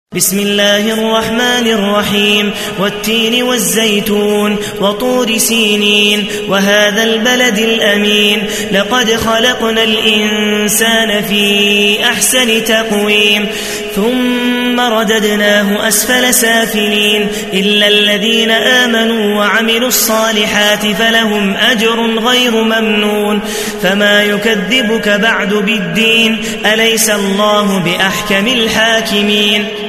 بسم الله الرحمن الرحيم والتين والزيتون وطور سينين وهذا البلد الأمين لقد خلقنا الإنسان في أحسن تقويم ثم رددناه أسفل سافلين إلا الذين آمنوا وعملوا الصالحات فلهم أجر غير ممنون فما يكذبك بعد بالدين أليس الله بأحكم الحاكمين